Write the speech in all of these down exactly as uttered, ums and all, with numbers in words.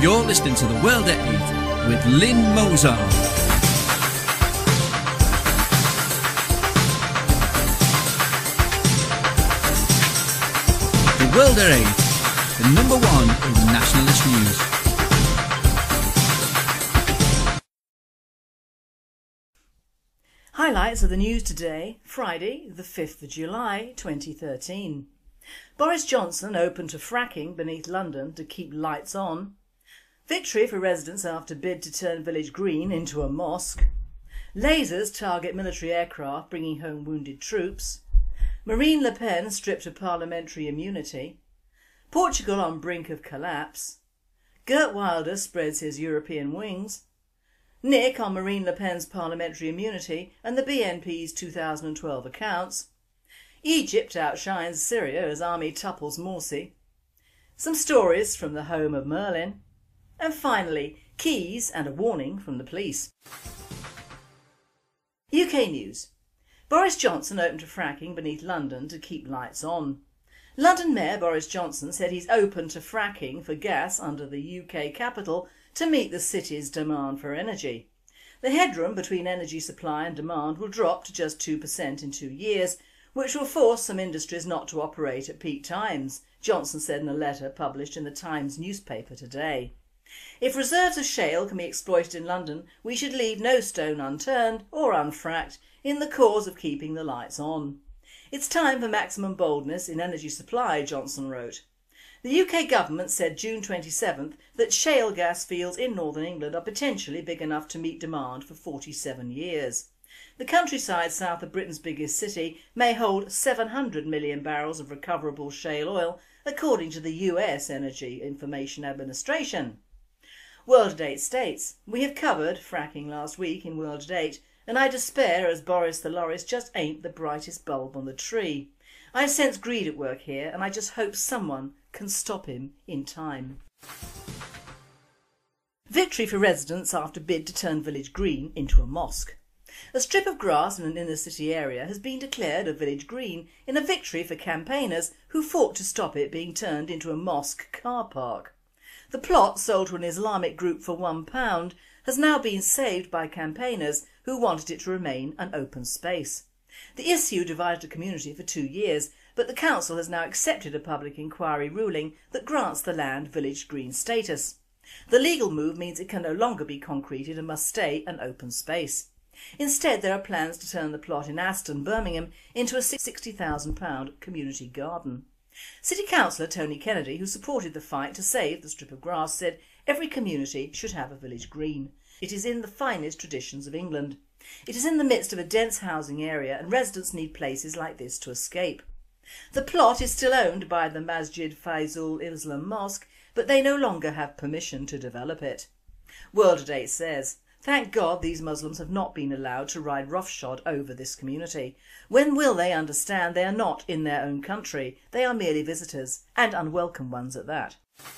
You're listening to The World at eight with Lynn Mozart. The World at eight, the number one in nationalist news. Highlights of the news today, Friday the fifth of July twenty thirteen. Boris Johnson open to fracking beneath London to keep lights on. Victory for residents after bid to turn Village Green into a mosque. Lasers target military aircraft bringing home wounded troops. Marine Le Pen stripped of parliamentary immunity. Portugal on brink of collapse. Geert Wilders spreads his European wings. Nick on Marine Le Pen's parliamentary immunity and the B N P's two thousand twelve accounts. Egypt outshines Syria as army topples Morsi. Some stories from the home of Merlin. And finally, keys and a warning from the police. U K news. Boris Johnson open to fracking beneath London to keep lights on. London Mayor Boris Johnson said he's open to fracking for gas under the U K capital to meet the city's demand for energy. The headroom between energy supply and demand will drop to just two percent in two years, which will force some industries not to operate at peak times, Johnson said in a letter published in the Times newspaper today. If reserves of shale can be exploited in London, we should leave no stone unturned or unfracked in the cause of keeping the lights on. It's time for maximum boldness in energy supply, Johnson wrote. The U K government said June twenty-seventh that shale gas fields in northern England are potentially big enough to meet demand for forty-seven years. The countryside south of Britain's biggest city may hold seven hundred million barrels of recoverable shale oil, according to the U S Energy Information Administration. World at eight states. We have covered fracking last week in World at eight, and I despair as Boris the Loris just ain't the brightest bulb on the tree. I sense greed at work here and I just hope someone can stop him in time. Victory for residents after bid to turn Village Green into a mosque. A strip of grass in an inner city area has been declared a village green in a victory for campaigners who fought to stop it being turned into a mosque car park. The plot, sold to an Islamic group for one pound, has now been saved by campaigners who wanted it to remain an open space. The issue divided the community for two years, but the council has now accepted a public inquiry ruling that grants the land village green status. The legal move means it can no longer be concreted and must stay an open space. Instead, there are plans to turn the plot in Aston, Birmingham into a sixty thousand pound community garden. City councillor Tony Kennedy, who supported the fight to save the strip of grass, said every community should have a village green. It is in the finest traditions of England. It is in the midst of a dense housing area and residents need places like this to escape. The plot is still owned by the Masjid Faisal Islam Mosque, but they no longer have permission to develop it. World at eight says, thank God these Muslims have not been allowed to ride roughshod over this community. When will they understand they are not in their own country? They are merely visitors, and unwelcome ones at that.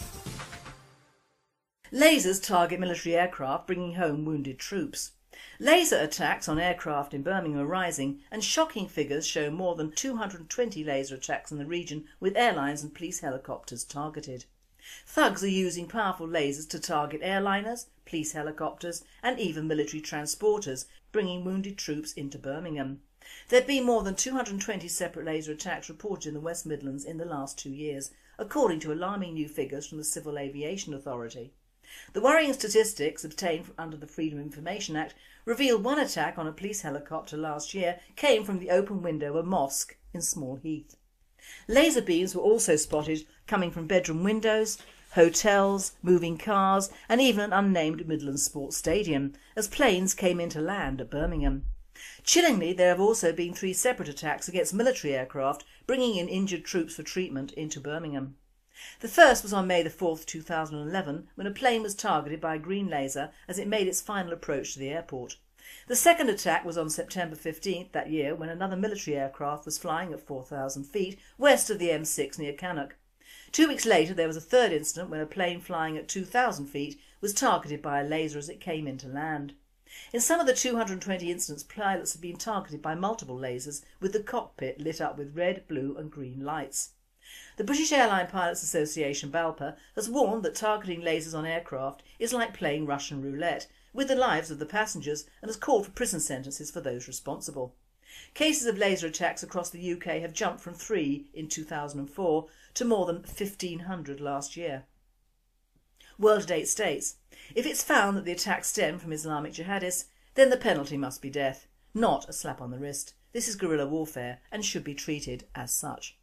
Lasers target military aircraft bringing home wounded troops. Laser attacks on aircraft in Birmingham are rising and shocking figures show more than two hundred twenty laser attacks in the region with airlines and police helicopters targeted. Thugs are using powerful lasers to target airliners, police helicopters and even military transporters, bringing wounded troops into Birmingham. There have been more than two hundred twenty separate laser attacks reported in the West Midlands in the last two years, according to alarming new figures from the Civil Aviation Authority. The worrying statistics obtained under the Freedom of Information Act reveal one attack on a police helicopter last year came from the open window of a mosque in Small Heath. Laser beams were also spotted coming from bedroom windows, hotels, moving cars and even an unnamed Midlands sports stadium as planes came into land at Birmingham. Chillingly, there have also been three separate attacks against military aircraft bringing in injured troops for treatment into Birmingham. The first was on May the fourth two thousand eleven when a plane was targeted by a green laser as it made its final approach to the airport. The second attack was on September fifteenth that year when another military aircraft was flying at four thousand feet west of the M six near Cannock. Two weeks later there was a third incident when a plane flying at two thousand feet was targeted by a laser as it came into land. In some of the two hundred twenty incidents, pilots have been targeted by multiple lasers with the cockpit lit up with red, blue and green lights. The British Airline Pilots Association, BALPA, has warned that targeting lasers on aircraft is like playing Russian roulette with the lives of the passengers and has called for prison sentences for those responsible. Cases of laser attacks across the U K have jumped from three in two thousand four to more than fifteen hundred last year. World at eight states. If it's found that the attacks stem from Islamic jihadists, then the penalty must be death, not a slap on the wrist. This is guerrilla warfare and should be treated as such.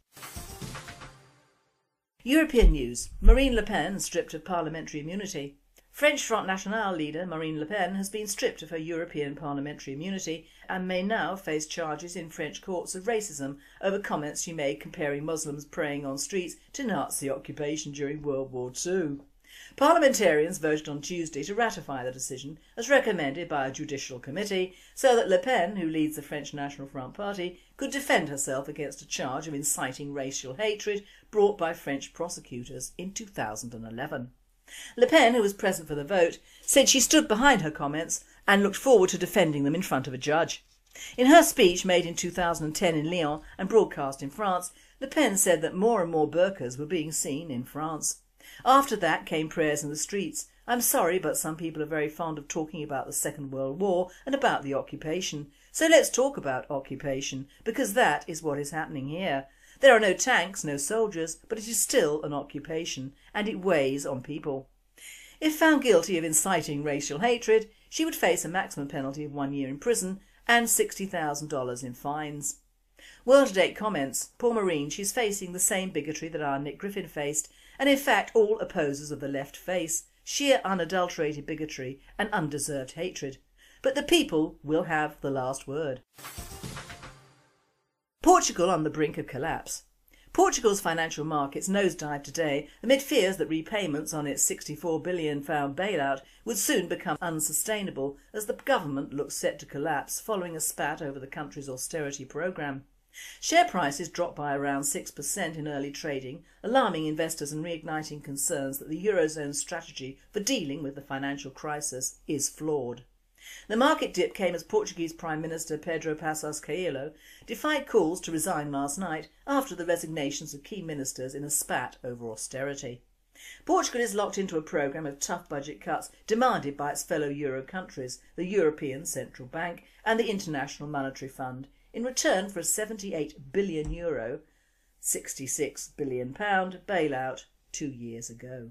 European news. Marine Le Pen stripped of parliamentary immunity. French Front National leader Marine Le Pen has been stripped of her European parliamentary immunity and may now face charges in French courts of racism over comments she made comparing Muslims praying on streets to Nazi occupation during World War Two. Parliamentarians voted on Tuesday to ratify the decision as recommended by a judicial committee so that Le Pen, who leads the French National Front Party, could defend herself against a charge of inciting racial hatred brought by French prosecutors in two thousand eleven. Le Pen, who was present for the vote, said she stood behind her comments and looked forward to defending them in front of a judge. In her speech made in two thousand ten in Lyon and broadcast in France, Le Pen said that more and more burqas were being seen in France. After that came prayers in the streets. I'm sorry, but some people are very fond of talking about the Second World War and about the occupation. So let's talk about occupation, because that is what is happening here. There are no tanks, no soldiers, but it is still an occupation, and it weighs on people. If found guilty of inciting racial hatred, she would face a maximum penalty of one year in prison and sixty thousand dollars in fines. World at eight comments. Poor Marine, she's facing the same bigotry that our Nick Griffin faced, and in fact all opposers of the left face, sheer unadulterated bigotry and undeserved hatred. But the people will have the last word. Portugal on the brink of collapse. Portugal's financial markets nosedived today amid fears that repayments on its sixty-four billion pound bailout would soon become unsustainable as the government looks set to collapse following a spat over the country's austerity programme. Share prices dropped by around six percent in early trading, alarming investors and reigniting concerns that the Eurozone's strategy for dealing with the financial crisis is flawed. The market dip came as Portuguese Prime Minister Pedro Passos Coelho defied calls to resign last night after the resignations of key ministers in a spat over austerity. Portugal is locked into a programme of tough budget cuts demanded by its fellow Euro countries, the European Central Bank and the International Monetary Fund, in return for a seventy-eight billion euro, sixty-six billion pound bailout two years ago.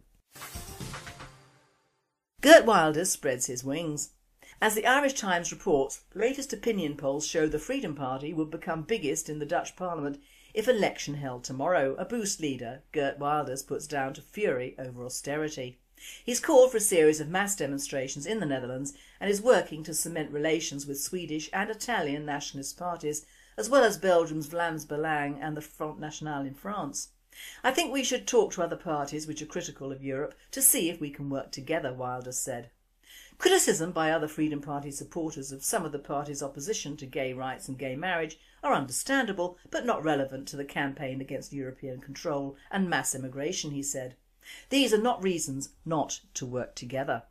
Geert Wilders spreads his wings. As the Irish Times reports, latest opinion polls show the Freedom Party would become biggest in the Dutch Parliament if election held tomorrow. A Boost leader, Geert Wilders, puts down to fury over austerity. He's called for a series of mass demonstrations in the Netherlands and is working to cement relations with Swedish and Italian nationalist parties, as well as Belgium's Vlaams Belang and the Front National in France. I think we should talk to other parties which are critical of Europe to see if we can work together, Wilders said. Criticism by other Freedom Party supporters of some of the party's opposition to gay rights and gay marriage are understandable but not relevant to the campaign against European control and mass immigration, he said. These are not reasons not to work together.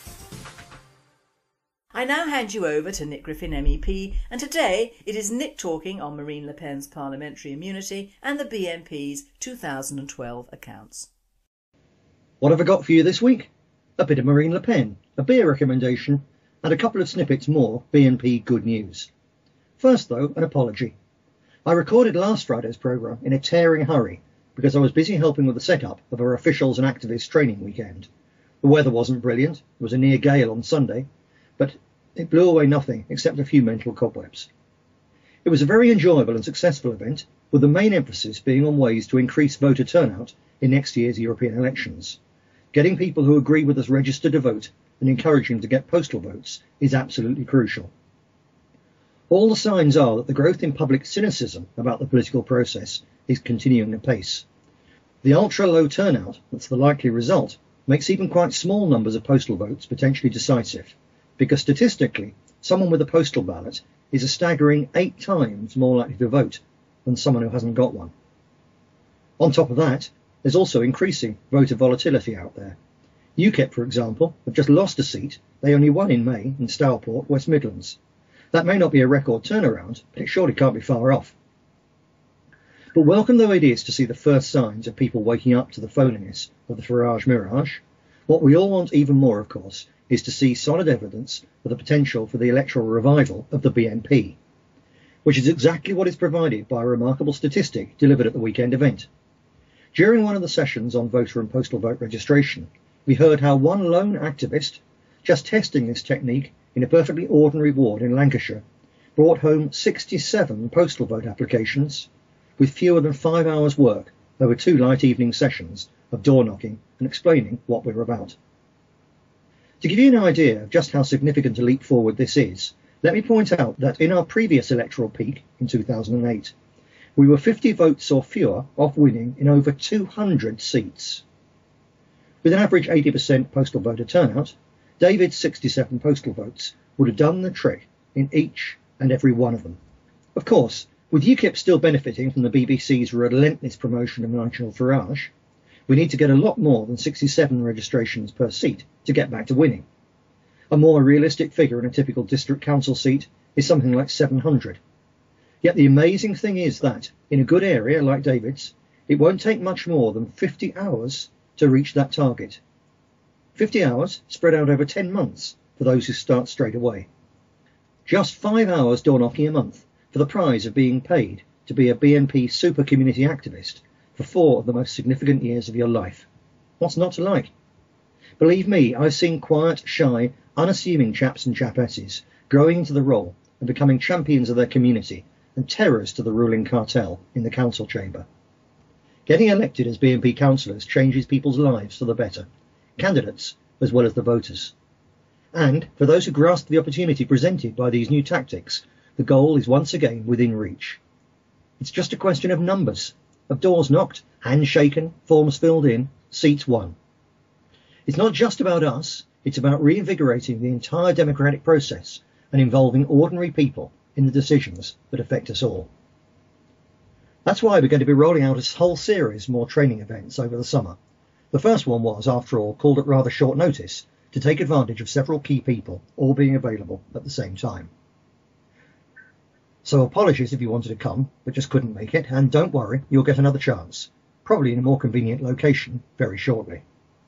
I now hand you over to Nick Griffin M E P, and today it is Nick talking on Marine Le Pen's parliamentary immunity and the B N P's two thousand twelve accounts. What have I got for you this week? A bit of Marine Le Pen, a beer recommendation and a couple of snippets more B N P good news. First though, an apology. I recorded last Friday's programme in a tearing hurry because I was busy helping with the setup of our officials and activists training weekend. The weather wasn't brilliant, it was a near gale on Sunday, but it blew away nothing except a few mental cobwebs. It was a very enjoyable and successful event, with the main emphasis being on ways to increase voter turnout in next year's European elections. Getting people who agree with us registered to vote and encouraging them to get postal votes is absolutely crucial. All the signs are that the growth in public cynicism about the political process is continuing apace. The ultra-low turnout that's the likely result makes even quite small numbers of postal votes potentially decisive, because statistically, someone with a postal ballot is a staggering eight times more likely to vote than someone who hasn't got one. On top of that, there's also increasing voter volatility out there. UKIP, for example, have just lost a seat they only won in May in Stourport, West Midlands. That may not be a record turnaround, but it surely can't be far off. But welcome though it is to see the first signs of people waking up to the phoniness of the Farage mirage, what we all want even more, of course, is to see solid evidence of the potential for the electoral revival of the B N P, which is exactly what is provided by a remarkable statistic delivered at the weekend event. During one of the sessions on voter and postal vote registration, we heard how one lone activist, just testing this technique in a perfectly ordinary ward in Lancashire, brought home sixty-seven postal vote applications with fewer than five hours' work over two light evening sessions of door knocking and explaining what we're about. To give you an idea of just how significant a leap forward this is, let me point out that in our previous electoral peak in two thousand eight, we were fifty votes or fewer off winning in over two hundred seats. With an average eighty percent postal voter turnout, David's sixty-seven postal votes would have done the trick in each and every one of them. Of course, with UKIP still benefiting from the B B C's relentless promotion of Nigel Farage, we need to get a lot more than sixty-seven registrations per seat to get back to winning. A more realistic figure in a typical district council seat is something like seven hundred. Yet the amazing thing is that, in a good area like David's, it won't take much more than fifty hours to reach that target. fifty hours spread out over ten months for those who start straight away. Just five hours door knocking a month for the prize of being paid to be a B N P super community activist for four of the most significant years of your life. What's not to like? Believe me, I've seen quiet, shy, unassuming chaps and chapesses growing into the role and becoming champions of their community and terrors to the ruling cartel in the council chamber. Getting elected as B N P councillors changes people's lives for the better, candidates as well as the voters. And for those who grasp the opportunity presented by these new tactics, the goal is once again within reach. It's just a question of numbers, of doors knocked, hands shaken, forms filled in, seats won. It's not just about us, it's about reinvigorating the entire democratic process and involving ordinary people in the decisions that affect us all. That's why we're going to be rolling out a whole series more training events over the summer. The first one was, after all, called at rather short notice to take advantage of several key people all being available at the same time. So apologies if you wanted to come, but just couldn't make it, and don't worry, you'll get another chance, probably in a more convenient location very shortly.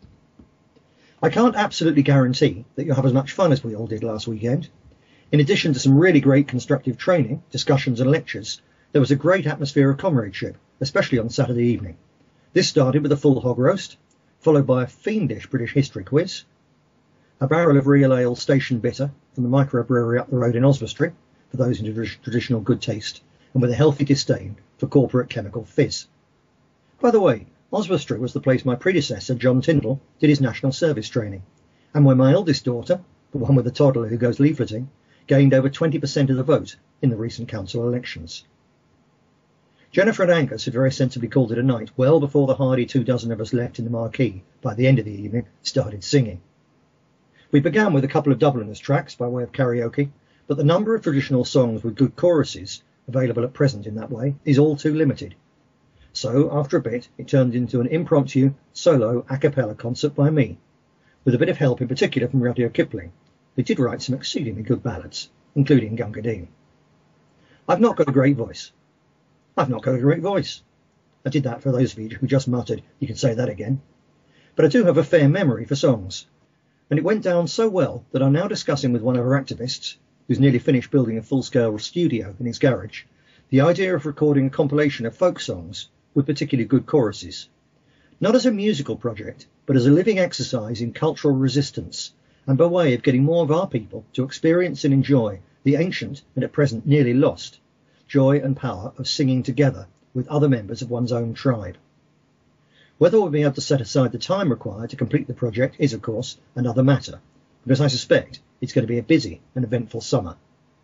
I can't absolutely guarantee that you'll have as much fun as we all did last weekend. In addition to some really great constructive training, discussions and lectures, there was a great atmosphere of comradeship, especially on Saturday evening. This started with a full hog roast, followed by a fiendish British history quiz, a barrel of real ale station bitter from the microbrewery up the road in Oswestry, for those in traditional good taste, and with a healthy disdain for corporate chemical fizz. By the way, Oswestry was the place my predecessor, John Tyndall, did his national service training, and where my eldest daughter, the one with the toddler who goes leafleting, gained over twenty percent of the vote in the recent council elections. Jennifer and Angus had very sensibly called it a night well before the hardy two dozen of us left in the marquee by the end of the evening started singing. We began with a couple of Dubliners tracks by way of karaoke, but the number of traditional songs with good choruses available at present in that way is all too limited. So, after a bit, it turned into an impromptu, solo, a cappella concert by me, with a bit of help in particular from Rudyard Kipling, who did write some exceedingly good ballads, including Gunga Din. I've not got a great voice. I've not got a great voice. I did that for those of you who just muttered, you can say that again. But I do have a fair memory for songs, and it went down so well that I'm now discussing with one of our activists, who's nearly finished building a full-scale studio in his garage, the idea of recording a compilation of folk songs with particularly good choruses. Not as a musical project, but as a living exercise in cultural resistance, and by way of getting more of our people to experience and enjoy the ancient and at present nearly lost joy and power of singing together with other members of one's own tribe. Whether we'll be able to set aside the time required to complete the project is, of course, another matter, because I suspect it's going to be a busy and eventful summer.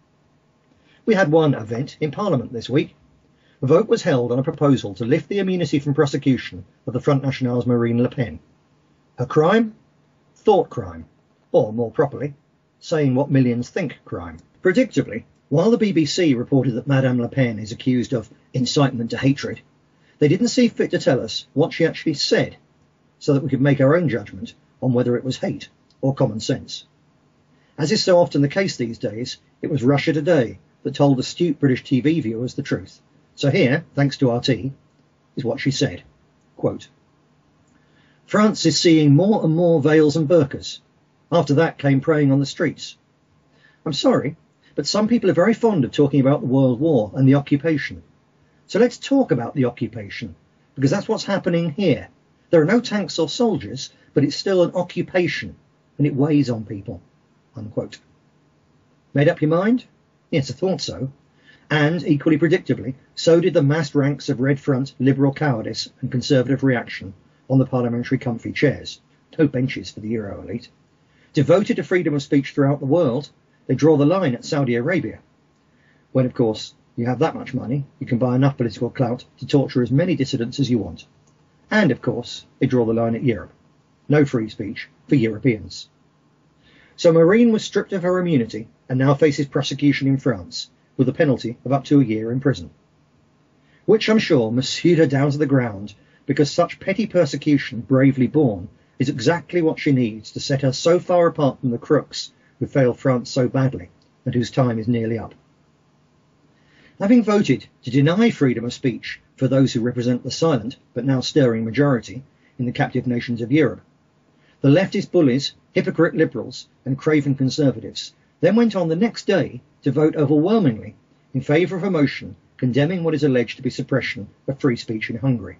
We had one event in Parliament this week. A vote was held on a proposal to lift the immunity from prosecution of the Front National's Marine Le Pen. Her crime? Thought crime. Or, more properly, saying what millions think crime. Predictably, while the B B C reported that Madame Le Pen is accused of incitement to hatred, they didn't see fit to tell us what she actually said, so that we could make our own judgment on whether it was hate or common sense. As is so often the case these days, it was Russia Today that told astute British T V viewers the truth, So here, thanks to R T, is what she said. Quote, France is seeing more and more veils and burqas. After that came praying on the streets. I'm sorry, but some people are very fond of talking about the World War and the occupation. So let's talk about the occupation, because that's what's happening here. There are no tanks or soldiers, but it's still an occupation, and it weighs on people. Unquote. Made up your mind? Yes, I thought so. And, equally predictably, so did the massed ranks of Red Front, Liberal cowardice and Conservative reaction on the parliamentary comfy chairs. No benches for the Euro elite. Devoted to freedom of speech throughout the world, they draw the line at Saudi Arabia. When, of course, you have that much money, you can buy enough political clout to torture as many dissidents as you want. And, of course, they draw the line at Europe. No free speech for Europeans. So Marine was stripped of her immunity and now faces prosecution in France, with a penalty of up to a year in prison. Which I'm sure must suit her down to the ground, because such petty persecution, bravely borne, is exactly what she needs to set her so far apart from the crooks who failed France so badly, and whose time is nearly up. Having voted to deny freedom of speech for those who represent the silent but now stirring majority in the captive nations of Europe, the leftist bullies, hypocrite liberals and craven conservatives then went on the next day to vote overwhelmingly in favour of a motion condemning what is alleged to be suppression of free speech in Hungary.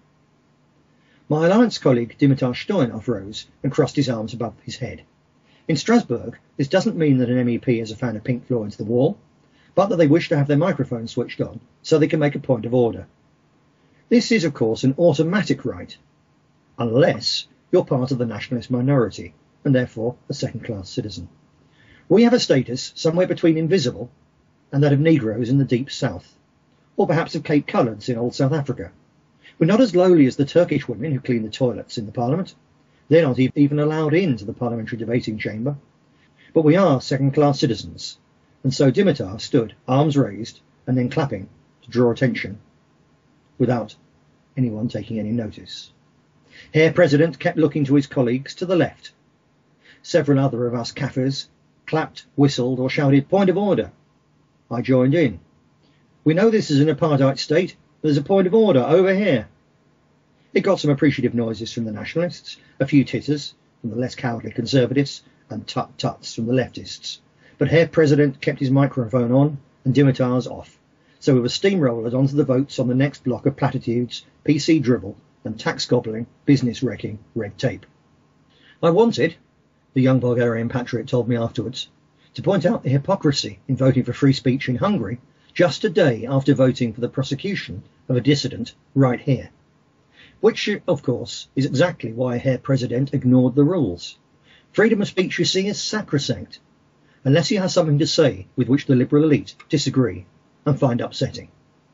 My alliance colleague Dimitar Stoyanov rose and crossed his arms above his head. In Strasbourg, this doesn't mean that an M E P is a fan of Pink Floyd's The Wall, but that they wish to have their microphone switched on so they can make a point of order. This is, of course, an automatic right, unless you're part of the nationalist minority, and therefore a second-class citizen. We have a status somewhere between invisible and that of Negroes in the deep south, or perhaps of Cape Coloreds in old South Africa. We're not as lowly as the Turkish women who clean the toilets in the parliament. They're not even allowed into the parliamentary debating chamber. But we are second-class citizens, and so Dimitar stood, arms raised, and then clapping to draw attention, without anyone taking any notice. Herr President kept looking to his colleagues to the left. Several other of us Kafirs clapped, whistled, or shouted, "Point of order." I joined in. "We know this is an apartheid state. There's a point of order over here." It got some appreciative noises from the nationalists, a few titters from the less cowardly conservatives, and tut-tuts from the leftists. But Herr President kept his microphone on and Dimitar's off, so we were steamrolled onto the votes on the next block of platitudes, P C dribble, and tax-gobbling, business-wrecking red tape. I wanted, the young Bulgarian patriot told me afterwards, to point out the hypocrisy in voting for free speech in Hungary just a day after voting for the prosecution of a dissident right here. Which, of course, is exactly why Herr President ignored the rules. Freedom of speech, you see, is sacrosanct, unless he has something to say with which the liberal elite disagree and find upsetting.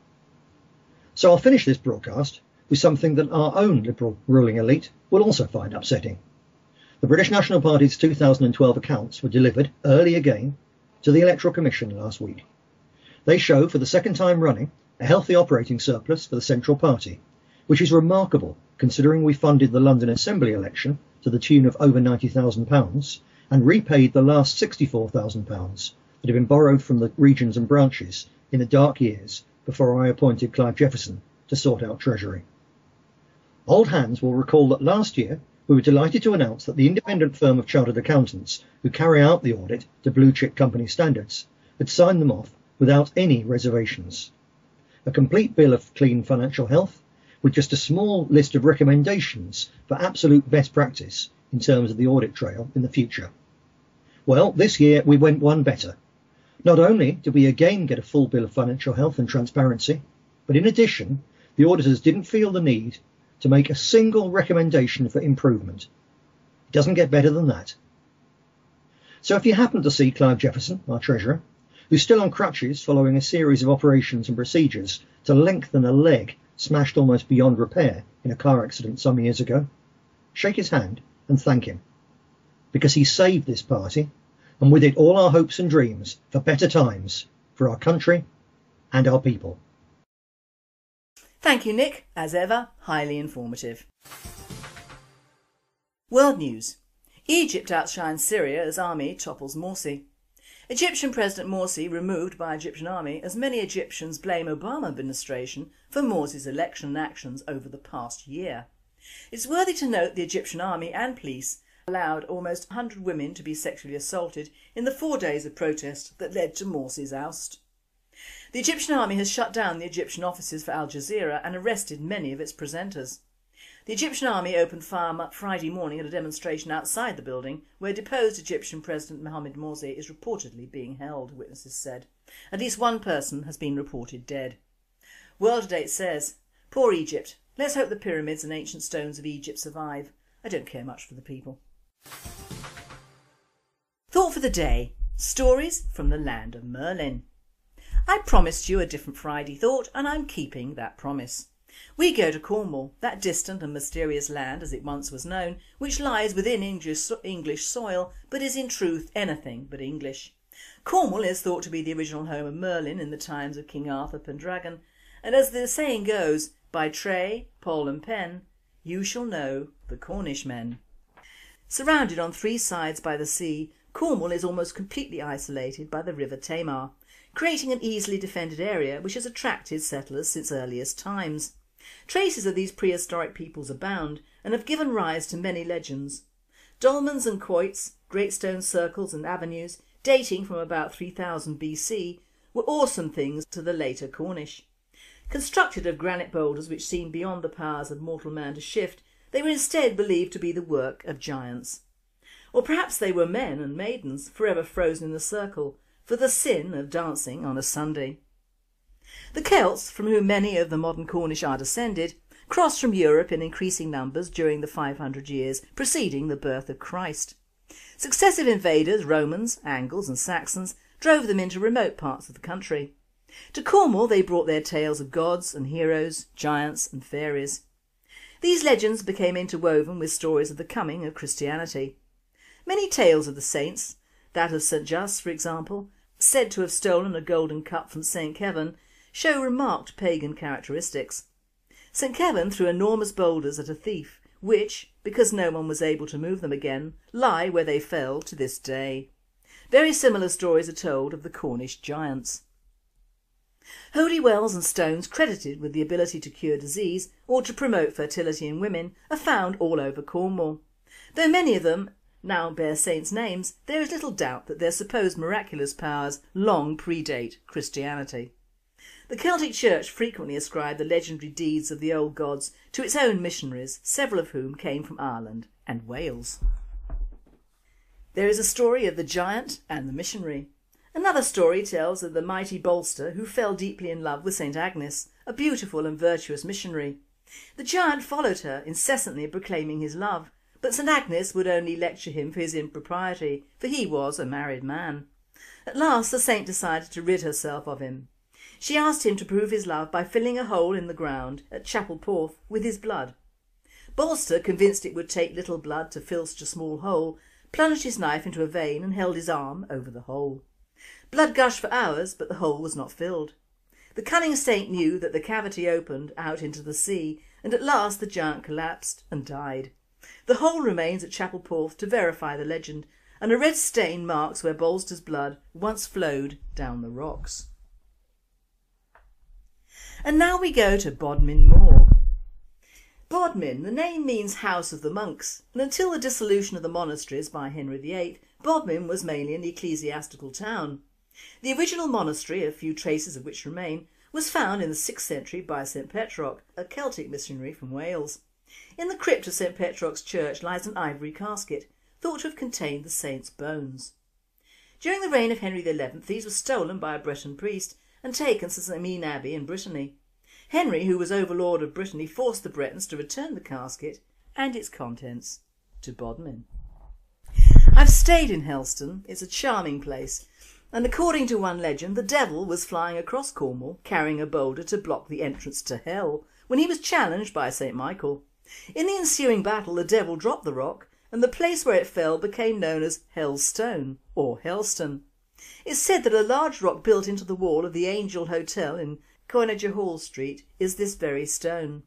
So I'll finish this broadcast with something that our own liberal ruling elite will also find upsetting. The British National Party's two thousand twelve accounts were delivered early again to the Electoral Commission last week. They show, for the second time running, a healthy operating surplus for the Central Party, which is remarkable considering we funded the London Assembly election to the tune of over ninety thousand pounds and repaid the last sixty-four thousand pounds that had been borrowed from the regions and branches in the dark years before I appointed Clive Jefferson to sort out Treasury. Old hands will recall that last year we were delighted to announce that the independent firm of chartered accountants who carry out the audit to blue-chip company standards had signed them off without any reservations. A complete bill of clean financial health with just a small list of recommendations for absolute best practice in terms of the audit trail in the future. Well, this year we went one better. Not only did we again get a full bill of financial health and transparency, but in addition, the auditors didn't feel the need to make a single recommendation for improvement. It doesn't get better than that. So if you happen to see Clive Jefferson, our Treasurer, who's still on crutches following a series of operations and procedures to lengthen a leg smashed almost beyond repair in a car accident some years ago, shake his hand and thank him, because he saved this party, and with it all our hopes and dreams for better times for our country and our people. Thank you, Nick. As ever, highly informative. World news. Egypt outshines Syria as army topples Morsi. Egyptian President Morsi removed by Egyptian army as many Egyptians blame Obama administration for Morsi's election and actions over the past year. It's worthy to note the Egyptian army and police allowed almost one hundred women to be sexually assaulted in the four days of protest that led to Morsi's oust. The Egyptian army has shut down the Egyptian offices for Al Jazeera and arrested many of its presenters. The Egyptian army opened fire Friday morning at a demonstration outside the building where deposed Egyptian President Mohamed Morsi is reportedly being held, witnesses said. At least one person has been reported dead. World Today says, "Poor Egypt. Let's hope the pyramids and ancient stones of Egypt survive. I don't care much for the people." Thought for the day. Stories from the land of Merlin. I promised you a different Friday thought and I'm keeping that promise. We go to Cornwall, that distant and mysterious land as it once was known, which lies within English, English soil but is in truth anything but English. Cornwall is thought to be the original home of Merlin in the times of King Arthur Pendragon, and as the saying goes, by tray, pole and pen, you shall know the Cornish men. Surrounded on three sides by the sea, Cornwall is almost completely isolated by the River Tamar, creating an easily defended area which has attracted settlers since earliest times. Traces of these prehistoric peoples abound and have given rise to many legends. Dolmens and quoits, great stone circles and avenues, dating from about three thousand B C, were awesome things to the later Cornish. Constructed of granite boulders which seemed beyond the powers of mortal man to shift, they were instead believed to be the work of giants. Or perhaps they were men and maidens forever frozen in the circle, for the sin of dancing on a Sunday. The Celts, from whom many of the modern Cornish are descended, crossed from Europe in increasing numbers during the five hundred years preceding the birth of Christ. Successive invaders, Romans, Angles and Saxons, drove them into remote parts of the country. To Cornwall they brought their tales of gods and heroes, giants and fairies. These legends became interwoven with stories of the coming of Christianity. Many tales of the saints, that of Saint Just for example, said to have stolen a golden cup from Saint Kevin, show remarked pagan characteristics. Saint Kevin threw enormous boulders at a thief, which, because no one was able to move them again, lie where they fell to this day. Very similar stories are told of the Cornish giants. Holy wells and stones credited with the ability to cure disease or to promote fertility in women are found all over Cornwall. Though many of them now bear saints' names, there is little doubt that their supposed miraculous powers long predate Christianity. The Celtic Church frequently ascribed the legendary deeds of the old gods to its own missionaries, several of whom came from Ireland and Wales. There is a story of the giant and the missionary. Another story tells of the mighty Bolster who fell deeply in love with Saint Agnes, a beautiful and virtuous missionary. The giant followed her, incessantly proclaiming his love, but Saint Agnes would only lecture him for his impropriety, for he was a married man. At last the saint decided to rid herself of him. She asked him to prove his love by filling a hole in the ground at Chapel Porth with his blood. Bolster, convinced it would take little blood to fill such a small hole, plunged his knife into a vein and held his arm over the hole. Blood gushed for hours, but the hole was not filled. The cunning saint knew that the cavity opened out into the sea, and at last the giant collapsed and died. The hole remains at Chapel Porth to verify the legend, and a red stain marks where Bolster's blood once flowed down the rocks. And now we go to Bodmin Moor. Bodmin, the name means House of the Monks, and until the dissolution of the monasteries by Henry the Eighth, Bodmin was mainly an ecclesiastical town. The original monastery, a few traces of which remain, was found in the sixth century by Saint Petroc, a Celtic missionary from Wales. In the crypt of Saint Petroc's church lies an ivory casket, thought to have contained the saint's bones. During the reign of Henry the Eleventh these were stolen by a Breton priest and taken to Saint Meen Abbey in Brittany. Henry, who was overlord of Brittany, forced the Bretons to return the casket and its contents to Bodmin. I've stayed in Helston. It's a charming place, and according to one legend the devil was flying across Cornwall carrying a boulder to block the entrance to hell when he was challenged by Saint Michael. In the ensuing battle the devil dropped the rock and the place where it fell became known as Hell's Stone or Helston. It's said that a large rock built into the wall of the Angel Hotel in Conager Hall Street is this very stone.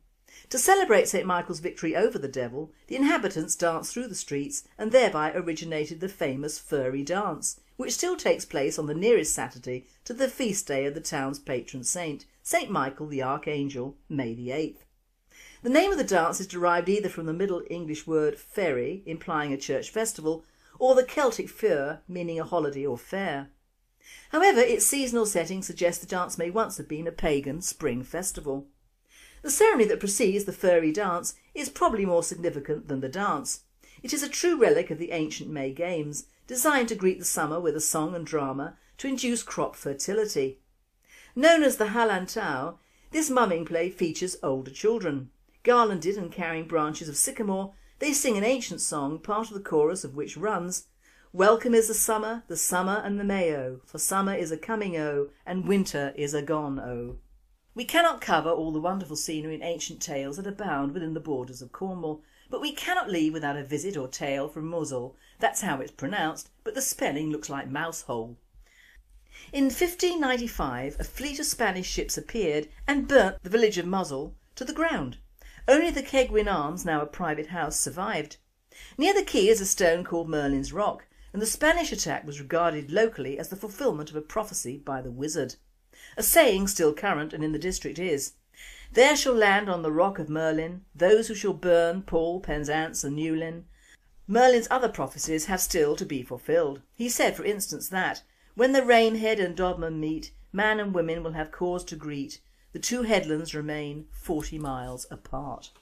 To celebrate St Michael's victory over the devil, the inhabitants danced through the streets and thereby originated the famous furry dance, which still takes place on the nearest Saturday to the feast day of the town's patron saint, St Michael the Archangel, May the eighth. The name of the dance is derived either from the Middle English word ferry, implying a church festival, or the Celtic fur, meaning a holiday or fair. However, its seasonal setting suggests the dance may once have been a pagan spring festival. The ceremony that precedes the furry dance is probably more significant than the dance. It is a true relic of the ancient May Games, designed to greet the summer with a song and drama to induce crop fertility. Known as the Halantau, this mumming play features older children. Garlanded and carrying branches of sycamore, they sing an ancient song, part of the chorus of which runs, "Welcome is the summer, the summer and the May-o, for summer is a coming-o, and winter is a gone-o." We cannot cover all the wonderful scenery and ancient tales that abound within the borders of Cornwall, but we cannot leave without a visit or tale from Mosul. That's how it's pronounced, but the spelling looks like mousehole. In fifteen ninety-five, a fleet of Spanish ships appeared and burnt the village of Mosul to the ground. Only the Cegwyn Arms, now a private house, survived. Near the quay is a stone called Merlin's Rock, and the Spanish attack was regarded locally as the fulfilment of a prophecy by the wizard. A saying still current and in the district is, "There shall land on the rock of Merlin those who shall burn Paul, Penzance and Newlyn." Merlin's other prophecies have still to be fulfilled. He said, for instance, that when the Rainhead and Dodman meet, man and women will have cause to greet. The two headlands remain forty miles apart.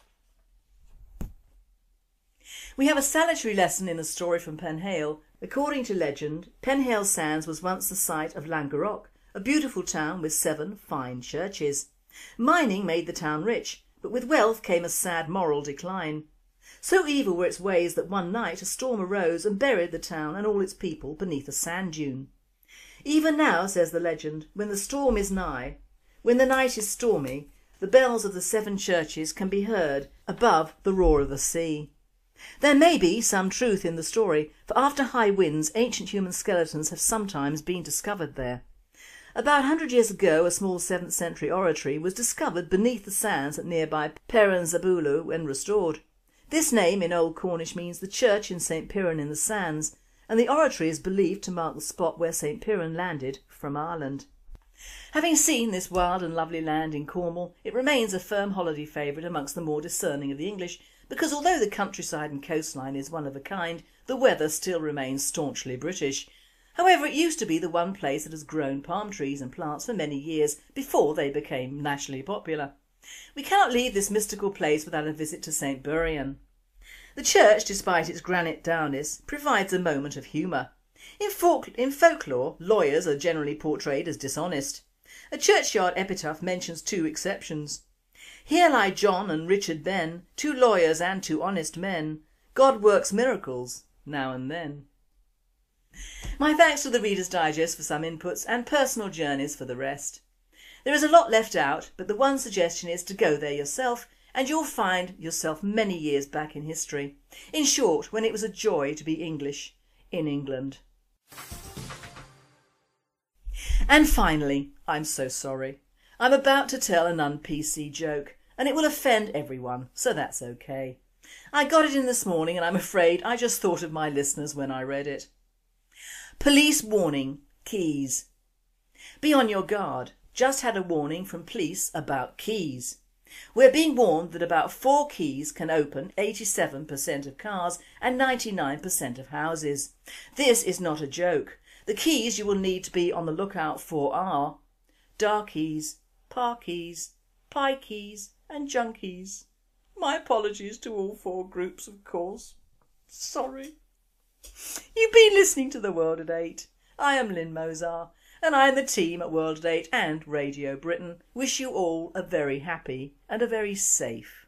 We have a salutary lesson in a story from Penhale. According to legend, Penhale Sands was once the site of Langerock, a beautiful town with seven fine churches. Mining made the town rich, but with wealth came a sad moral decline. So evil were its ways that one night a storm arose and buried the town and all its people beneath a sand dune. Even now, says the legend, when the storm is nigh, when the night is stormy, the bells of the seven churches can be heard above the roar of the sea. There may be some truth in the story, for after high winds ancient human skeletons have sometimes been discovered there. About a hundred years ago a small seventh century oratory was discovered beneath the sands at nearby Perranzabuloh when restored. This name in Old Cornish means the church in St Piran in the Sands, and the oratory is believed to mark the spot where St Piran landed from Ireland. Having seen this wild and lovely land in Cornwall, it remains a firm holiday favourite amongst the more discerning of the English, because although the countryside and coastline is one of a kind, the weather still remains staunchly British. However, it used to be the one place that has grown palm trees and plants for many years before they became nationally popular. We cannot leave this mystical place without a visit to St Buryan. The church, despite its granite dourness, provides a moment of humour. In, folk in folklore, lawyers are generally portrayed as dishonest. A churchyard epitaph mentions two exceptions. "Here lie John and Richard Ben, two lawyers and two honest men. God works miracles now and then." My thanks to the Reader's Digest for some inputs and Personal Journeys for the rest. There is a lot left out, but the one suggestion is to go there yourself and you'll find yourself many years back in history. In short, when it was a joy to be English in England. And finally, I'm so sorry. I'm about to tell an un-P C joke and it will offend everyone, so that's okay. I got it in this morning and I'm afraid I just thought of my listeners when I read it. Police warning, keys. Be on your guard. Just had a warning from police about keys. We're being warned that about four keys can open eighty-seven percent of cars and ninety-nine percent of houses. This is not a joke. The keys you will need to be on the lookout for are darkies, parkies, pie keys and junkies. My apologies to all four groups, of course. Sorry. You've been listening to The World at Eight. I am Lynn Mozar, and I and the team at World at Eight and Radio Britain wish you all a very happy and a very safe